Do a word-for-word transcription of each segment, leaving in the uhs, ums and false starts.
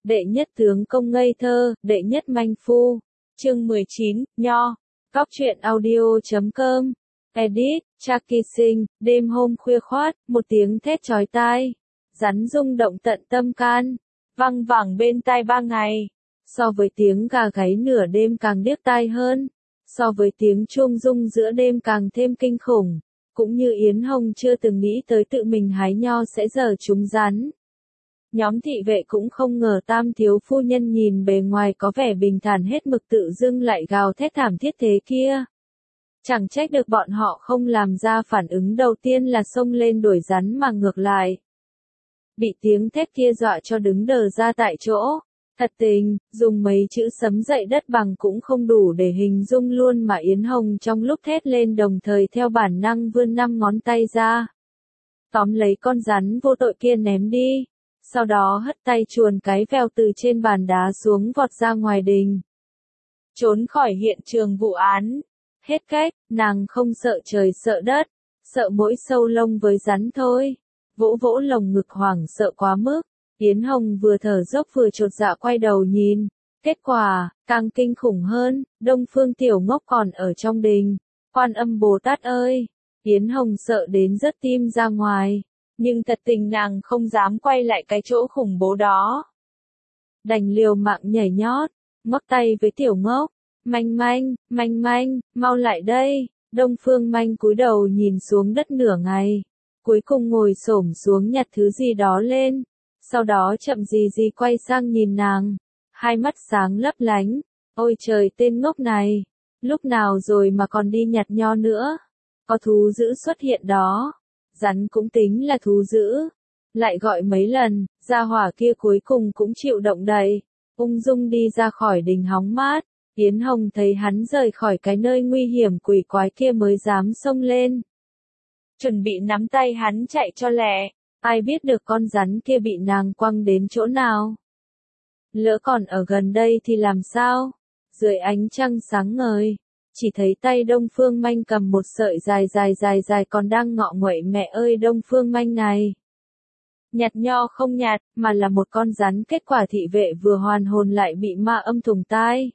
đệ nhất tướng công ngây thơ, đệ nhất manh phu. Chương mười chín, Nho. Góc truyện audio chấm com. Edit, Chucky Sinh, đêm hôm khuya khoát, một tiếng thét chói tai. Rắn rung động tận tâm can. Văng vẳng bên tai ba ngày. So với tiếng gà gáy nửa đêm càng điếc tai hơn. So với tiếng chuông rung giữa đêm càng thêm kinh khủng. Cũng như Yến Hồng chưa từng nghĩ tới tự mình hái nho sẽ giở trúng rắn. Nhóm thị vệ cũng không ngờ Tam thiếu phu nhân nhìn bề ngoài có vẻ bình thản hết mực tự dưng lại gào thét thảm thiết thế kia. Chẳng trách được bọn họ không làm ra phản ứng đầu tiên là xông lên đuổi rắn mà ngược lại. Bị tiếng thét kia dọa cho đứng đờ ra tại chỗ. Thật tình, dùng mấy chữ sấm dậy đất bằng cũng không đủ để hình dung luôn mà Yến Hồng trong lúc thét lên đồng thời theo bản năng vươn năm ngón tay ra. Tóm lấy con rắn vô tội kia ném đi. Sau đó hất tay chuồn cái vèo từ trên bàn đá xuống vọt ra ngoài đình. Trốn khỏi hiện trường vụ án. Hết cách, nàng không sợ trời sợ đất, sợ mỗi sâu lông với rắn thôi. Vỗ vỗ lồng ngực hoảng sợ quá mức. Yến Hồng vừa thở dốc vừa chột dạ quay đầu nhìn. Kết quả, càng kinh khủng hơn, Đông Phương Tiểu Ngốc còn ở trong đình. Quan Âm Bồ Tát ơi! Yến Hồng sợ đến rớt tim ra ngoài. Nhưng thật tình nàng không dám quay lại cái chỗ khủng bố đó. Đành liều mạng nhảy nhót, ngoắc tay với Tiểu Ngốc. Manh manh, manh manh, mau lại đây. Đông Phương Manh cúi đầu nhìn xuống đất nửa ngày. Cuối cùng ngồi xổm xuống nhặt thứ gì đó lên. Sau đó chậm gì gì quay sang nhìn nàng. Hai mắt sáng lấp lánh. Ôi trời tên ngốc này. Lúc nào rồi mà còn đi nhặt nho nữa. Có thú dữ xuất hiện đó. Rắn cũng tính là thú dữ. Lại gọi mấy lần, gia hỏa kia cuối cùng cũng chịu động đậy. Ung dung đi ra khỏi đình hóng mát. Yến Hồng thấy hắn rời khỏi cái nơi nguy hiểm quỷ quái kia mới dám xông lên. Chuẩn bị nắm tay hắn chạy cho lẹ. Ai biết được con rắn kia bị nàng quăng đến chỗ nào. Lỡ còn ở gần đây thì làm sao? Dưới ánh trăng sáng ngời. Chỉ thấy tay Đông Phương Manh cầm một sợi dài dài dài dài còn đang ngọ nguậy mẹ ơi Đông Phương Manh này. Nhặt nho không nhặt, mà là một con rắn kết quả thị vệ vừa hoàn hồn lại bị ma âm thủng tai.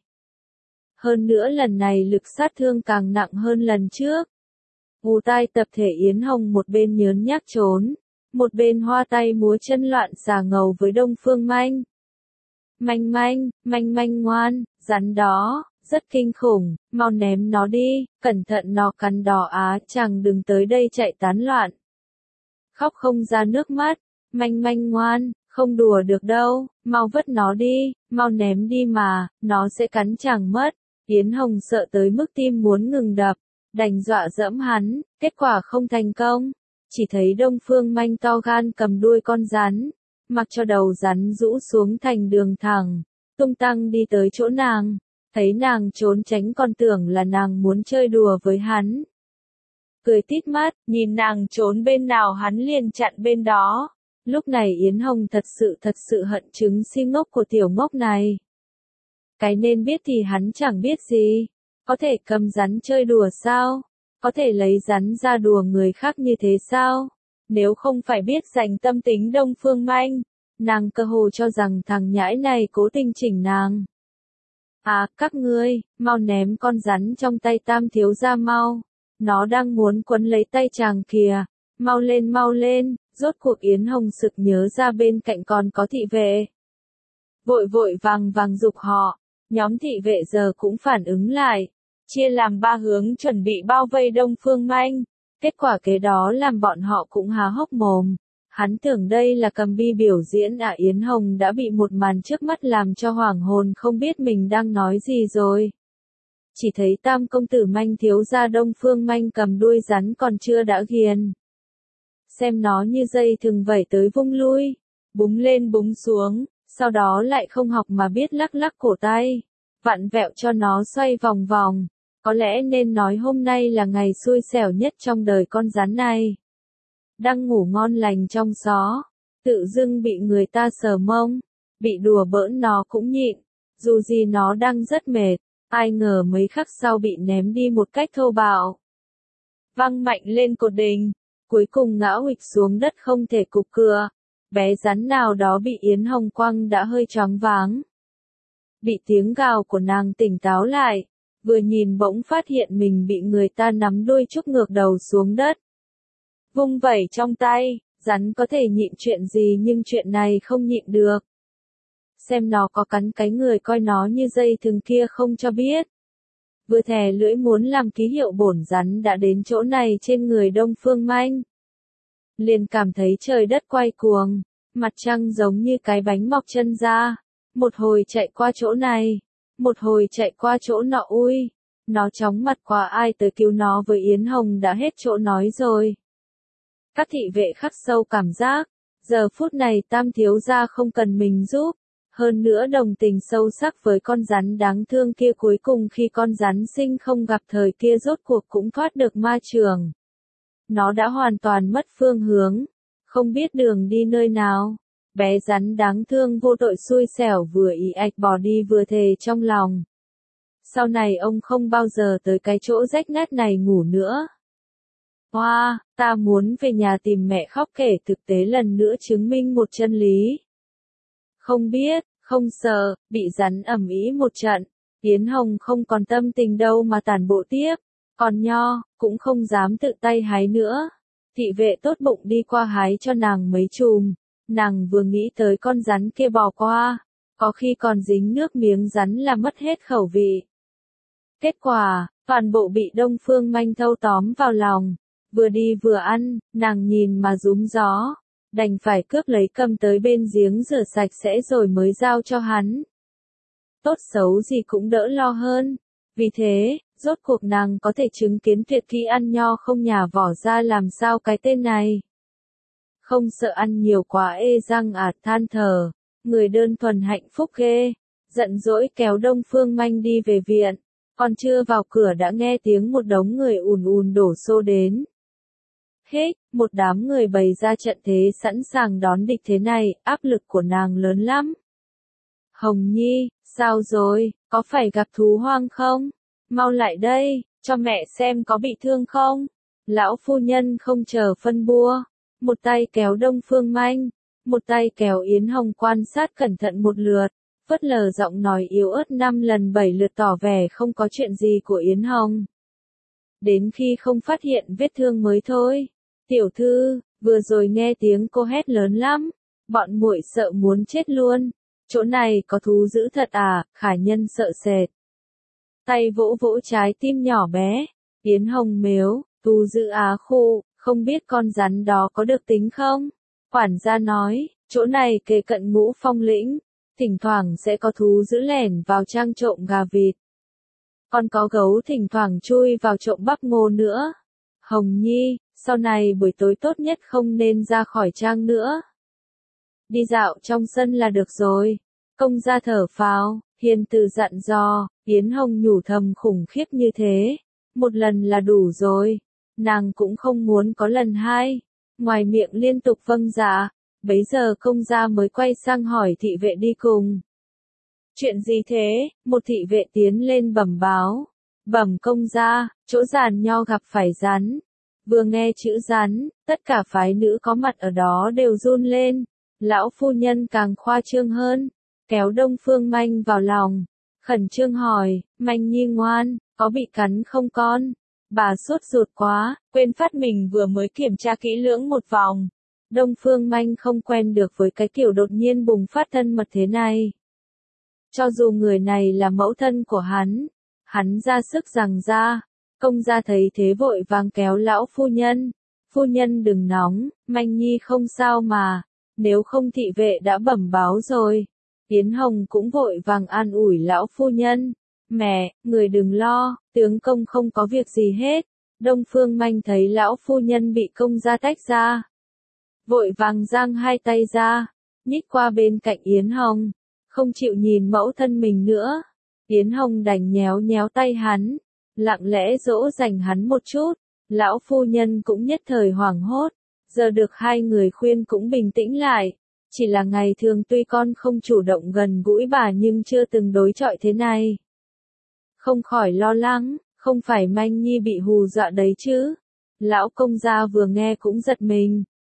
Hơn nữa lần này lực sát thương càng nặng hơn lần trước. Vù tai tập thể Yến Hồng một bên nhớn nhác trốn, một bên hoa tay múa chân loạn xà ngầu với Đông Phương Manh. Manh manh, manh manh ngoan, rắn đó. Rất kinh khủng, mau ném nó đi, cẩn thận nó cắn đỏ á chàng đừng tới đây chạy tán loạn. Khóc không ra nước mắt, manh manh ngoan, không đùa được đâu, mau vứt nó đi, mau ném đi mà, nó sẽ cắn chàng mất. Yến Hồng sợ tới mức tim muốn ngừng đập, đành dọa dẫm hắn, kết quả không thành công. Chỉ thấy Đông Phương Manh to gan cầm đuôi con rắn, mặc cho đầu rắn rũ xuống thành đường thẳng, tung tăng đi tới chỗ nàng. Thấy nàng trốn tránh còn tưởng là nàng muốn chơi đùa với hắn. Cười tít mắt, nhìn nàng trốn bên nào hắn liền chặn bên đó. Lúc này Yến Hồng thật sự thật sự hận chứng si ngốc của tiểu ngốc này. Cái nên biết thì hắn chẳng biết gì. Có thể cầm rắn chơi đùa sao? Có thể lấy rắn ra đùa người khác như thế sao? Nếu không phải biết dành tâm tính Đông Phương Manh, nàng cơ hồ cho rằng thằng nhãi này cố tình chỉnh nàng. À, các ngươi, mau ném con rắn trong tay Tam thiếu gia mau. Nó đang muốn quấn lấy tay chàng kìa. Mau lên mau lên, rốt cuộc Yến Hồng sực nhớ ra bên cạnh còn có thị vệ. Vội vội vàng vàng giục họ, nhóm thị vệ giờ cũng phản ứng lại. Chia làm ba hướng chuẩn bị bao vây Đông Phương Manh. Kết quả kế đó làm bọn họ cũng há hốc mồm. Hắn tưởng đây là cầm bi biểu diễn à Yến Hồng đã bị một màn trước mắt làm cho hoảng hồn không biết mình đang nói gì rồi. Chỉ thấy Tam công tử Manh thiếu gia Đông Phương Manh cầm đuôi rắn còn chưa đã ghiền. Xem nó như dây thừng vẩy tới vung lui, búng lên búng xuống, sau đó lại không học mà biết lắc lắc cổ tay, vặn vẹo cho nó xoay vòng vòng. Có lẽ nên nói hôm nay là ngày xui xẻo nhất trong đời con rắn này. Đang ngủ ngon lành trong gió, tự dưng bị người ta sờ mông, bị đùa bỡn nó cũng nhịn, dù gì nó đang rất mệt, ai ngờ mấy khắc sau bị ném đi một cách thô bạo. Văng mạnh lên cột đình, cuối cùng ngã huỵch xuống đất không thể cục cựa. bé rắn nào đó bị Yến Hồng quăng đã hơi choáng váng. Bị tiếng gào của nàng tỉnh táo lại, vừa nhìn bỗng phát hiện mình bị người ta nắm đuôi trúc ngược đầu xuống đất. Vung vẩy trong tay, rắn có thể nhịn chuyện gì nhưng chuyện này không nhịn được. Xem nó có cắn cái người coi nó như dây thừng kia không cho biết. Vừa thè lưỡi muốn làm ký hiệu bổn rắn đã đến chỗ này trên người Đông Phương Manh. Liền cảm thấy trời đất quay cuồng, mặt trăng giống như cái bánh mọc chân ra, một hồi chạy qua chỗ này, một hồi chạy qua chỗ nọ ui, nó chóng mặt quá ai tới cứu nó với Yến Hồng đã hết chỗ nói rồi. Các thị vệ khắc sâu cảm giác, giờ phút này Tam thiếu gia không cần mình giúp, hơn nữa đồng tình sâu sắc với con rắn đáng thương kia cuối cùng khi con rắn sinh không gặp thời kia rốt cuộc cũng thoát được ma trường. Nó đã hoàn toàn mất phương hướng, không biết đường đi nơi nào. Bé rắn đáng thương vô tội xui xẻo vừa ý ạch bỏ đi vừa thề trong lòng. Sau này ông không bao giờ tới cái chỗ rách nát này ngủ nữa. Hoa, wow, ta muốn về nhà tìm mẹ khóc kể thực tế lần nữa chứng minh một chân lý. Không biết, không sợ, bị rắn ầm ĩ một trận, Yến Hồng không còn tâm tình đâu mà tản bộ tiếp, còn nho, cũng không dám tự tay hái nữa. Thị vệ tốt bụng đi qua hái cho nàng mấy chùm, nàng vừa nghĩ tới con rắn kia bò qua, có khi còn dính nước miếng rắn là mất hết khẩu vị. Kết quả, toàn bộ bị Đông Phương Manh thâu tóm vào lòng, vừa đi vừa ăn, nàng nhìn mà rúm gió. Đành phải cướp lấy cầm tới bên giếng rửa sạch sẽ rồi mới giao cho hắn. Tốt xấu gì cũng đỡ lo hơn. Vì thế, rốt cuộc nàng có thể chứng kiến tuyệt kỹ ăn nho không nhả vỏ ra làm sao cái tên này. Không sợ ăn nhiều quá ê răng ạt than thở, người đơn thuần hạnh phúc ghê, giận dỗi kéo Đông Phương Manh đi về viện, còn chưa vào cửa đã nghe tiếng một đống người ùn ùn đổ xô đến. Hết, một đám người bày ra trận thế sẵn sàng đón địch thế này, áp lực của nàng lớn lắm. Hồng Nhi, sao rồi, có phải gặp thú hoang không? Mau lại đây, cho mẹ xem có bị thương không? Lão phu nhân không chờ phân bua, một tay kéo Đông Phương Manh, một tay kéo Yến Hồng quan sát cẩn thận một lượt, phớt lờ giọng nói yếu ớt năm lần bảy lượt tỏ vẻ không có chuyện gì của Yến Hồng. Đến khi không phát hiện vết thương mới thôi. Tiểu thư, vừa rồi nghe tiếng cô hét lớn lắm, bọn muội sợ muốn chết luôn, chỗ này có thú dữ thật à, khả nhân sợ sệt. Tay vỗ vỗ trái tim nhỏ bé, Yến Hồng mếu, thú dữ á khu, không biết con rắn đó có được tính không? Quản gia nói, chỗ này kề cận Ngũ Phong lĩnh, thỉnh thoảng sẽ có thú dữ lẻn vào trang trộm gà vịt. Còn có gấu thỉnh thoảng chui vào trộm bắp ngô nữa. Hồng Nhi, sau này buổi tối tốt nhất không nên ra khỏi trang nữa. Đi dạo trong sân là được rồi. Công gia thở phào, hiền từ dặn dò, Yến Hồng nhủ thầm khủng khiếp như thế. Một lần là đủ rồi. Nàng cũng không muốn có lần hai. Ngoài miệng liên tục vâng dạ. Bấy giờ công gia mới quay sang hỏi thị vệ đi cùng. Chuyện gì thế? Một thị vệ tiến lên bẩm báo. Bẩm công gia, chỗ giàn nho gặp phải rắn. Vừa nghe chữ rắn, tất cả phái nữ có mặt ở đó đều run lên. Lão phu nhân càng khoa trương hơn, kéo Đông Phương Manh vào lòng, khẩn trương hỏi, Manh Nhi ngoan, có bị cắn không con? Bà sốt ruột quá, quên phát mình vừa mới kiểm tra kỹ lưỡng một vòng. Đông Phương Manh không quen được với cái kiểu đột nhiên bùng phát thân mật thế này. Cho dù người này là mẫu thân của hắn, hắn ra sức giằng ra. Công gia thấy thế vội vàng kéo lão phu nhân. Phu nhân đừng nóng, Manh Nhi không sao mà, nếu không thị vệ đã bẩm báo rồi. Yến Hồng cũng vội vàng an ủi lão phu nhân. Mẹ, người đừng lo, tướng công không có việc gì hết. Đông Phương Manh thấy lão phu nhân bị công gia tách ra. Vội vàng giang hai tay ra, nhích qua bên cạnh Yến Hồng. Không chịu nhìn mẫu thân mình nữa. Yến Hồng đành nhéo nhéo tay hắn. Lặng lẽ dỗ dành hắn một chút, lão phu nhân cũng nhất thời hoảng hốt, giờ được hai người khuyên cũng bình tĩnh lại, chỉ là ngày thường tuy con không chủ động gần gũi bà nhưng chưa từng đối chọi thế này. Không khỏi lo lắng, không phải Manh Nhi bị hù dọa đấy chứ. Lão công gia vừa nghe cũng giật mình,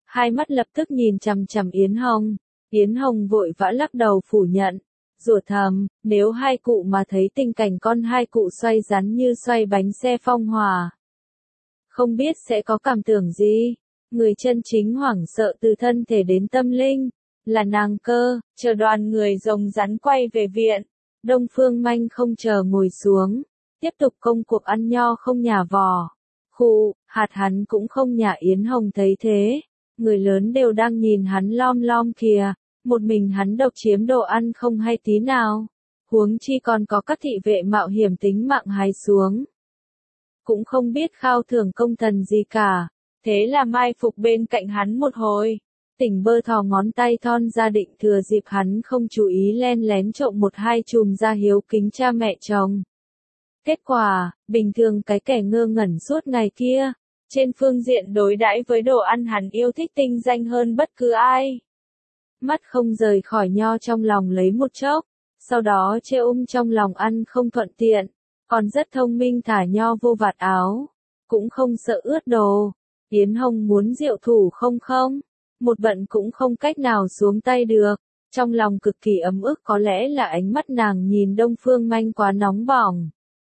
hai mắt lập tức nhìn chằm chằm Yến Hồng. Yến Hồng vội vã lắc đầu phủ nhận, rủa thầm, nếu hai cụ mà thấy tình cảnh con hai cụ xoay rắn như xoay bánh xe phong hỏa, không biết sẽ có cảm tưởng gì. Người chân chính hoảng sợ từ thân thể đến tâm linh, là nàng cơ. Chờ đoàn người rồng rắn quay về viện, Đông Phương Manh không chờ ngồi xuống, tiếp tục công cuộc ăn nho không nhả vỏ. Khụ, hạt hắn cũng không nhả. Yến Hồng thấy thế, người lớn đều đang nhìn hắn lom lom kìa, một mình hắn độc chiếm đồ ăn không hay tí nào, huống chi còn có các thị vệ mạo hiểm tính mạng hái xuống. Cũng không biết khao thưởng công thần gì cả, thế là mai phục bên cạnh hắn một hồi. Tỉnh bơ thò ngón tay thon ra định thừa dịp hắn không chú ý len lén trộm một hai chùm ra hiếu kính cha mẹ chồng. Kết quả, bình thường cái kẻ ngơ ngẩn suốt ngày kia, trên phương diện đối đãi với đồ ăn hắn yêu thích tinh danh hơn bất cứ ai. Mắt không rời khỏi nho trong lòng lấy một chốc, sau đó chê um trong lòng ăn không thuận tiện, còn rất thông minh thả nho vô vạt áo, cũng không sợ ướt đồ. Yến Hồng muốn diệu thủ không không, một bận cũng không cách nào xuống tay được, trong lòng cực kỳ ấm ức, có lẽ là ánh mắt nàng nhìn Đông Phương Manh quá nóng bỏng.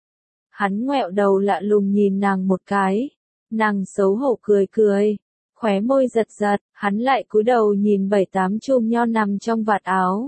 Hắn ngoẹo đầu lạ lùng nhìn nàng một cái, nàng xấu hổ cười cười, khóe môi giật giật, hắn lại cúi đầu nhìn bảy tám chùm nho nằm trong vạt áo.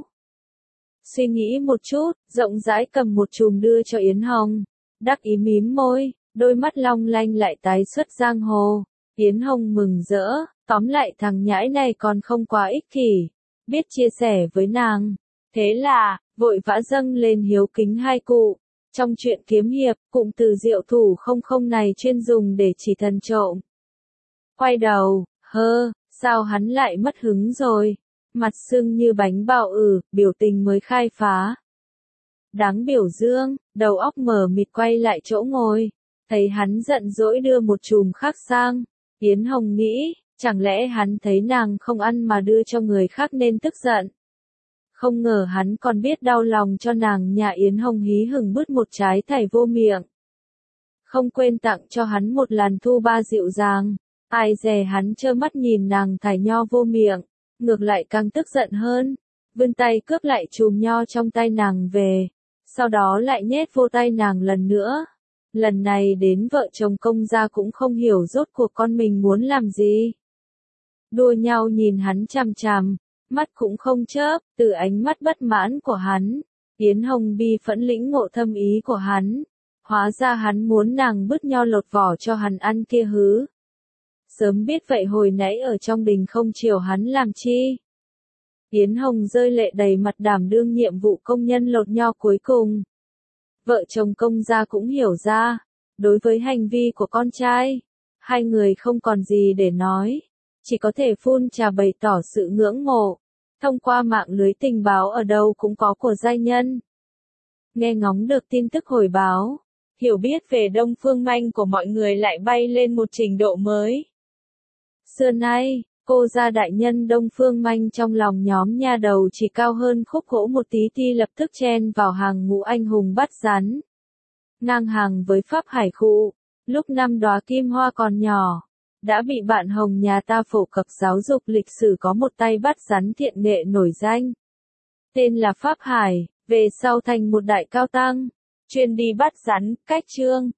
Suy nghĩ một chút, rộng rãi cầm một chùm đưa cho Yến Hồng, đắc ý mím môi, đôi mắt long lanh lại tái xuất giang hồ. Yến Hồng mừng rỡ, tóm lại thằng nhãi này còn không quá ích kỷ, biết chia sẻ với nàng. Thế là, vội vã dâng lên hiếu kính hai cụ. Trong chuyện kiếm hiệp, cụm từ diệu thủ không không này chuyên dùng để chỉ thần trộm. Quay đầu, hơ, sao hắn lại mất hứng rồi? Mặt sưng như bánh bao ử, biểu tình mới khai phá. Đáng biểu dương, đầu óc mờ mịt quay lại chỗ ngồi. Thấy hắn giận dỗi đưa một chùm khác sang. Yến Hồng nghĩ, chẳng lẽ hắn thấy nàng không ăn mà đưa cho người khác nên tức giận. Không ngờ hắn còn biết đau lòng cho nàng. Nhà Yến Hồng hí hửng bứt một trái thảy vô miệng. Không quên tặng cho hắn một làn thu ba dịu dàng. Ai dè hắn trơ mắt nhìn nàng thải nho vô miệng, ngược lại càng tức giận hơn. Vươn tay cướp lại chùm nho trong tay nàng về, sau đó lại nhét vô tay nàng lần nữa. Lần này đến vợ chồng Công gia cũng không hiểu rốt cuộc con mình muốn làm gì. Đua nhau nhìn hắn chằm chằm, mắt cũng không chớp. Từ ánh mắt bất mãn của hắn, Yến Hồng bi phẫn lĩnh ngộ thâm ý của hắn. Hóa ra hắn muốn nàng bứt nho lột vỏ cho hắn ăn kia hứ. Sớm biết vậy hồi nãy ở trong đình không chiều hắn làm chi. Yến Hồng rơi lệ đầy mặt đảm đương nhiệm vụ công nhân lột nho cuối cùng. Vợ chồng Công gia cũng hiểu ra, đối với hành vi của con trai, hai người không còn gì để nói, chỉ có thể phun trà bày tỏ sự ngưỡng mộ. Thông qua mạng lưới tình báo ở đâu cũng có của giai nhân. Nghe ngóng được tin tức hồi báo, hiểu biết về Đông Phương Manh của mọi người lại bay lên một trình độ mới. Xưa nay, cô gia đại nhân Đông Phương Manh trong lòng nhóm nha đầu chỉ cao hơn khúc gỗ một tí ti lập tức chen vào hàng ngũ anh hùng bắt rắn. Ngang hàng với Pháp Hải Khụ, lúc năm đóa kim hoa còn nhỏ, đã bị bạn Hồng nhà ta phổ cập giáo dục lịch sử có một tay bắt rắn thiện nghệ nổi danh. Tên là Pháp Hải, về sau thành một đại cao tăng, chuyên đi bắt rắn. Cách chương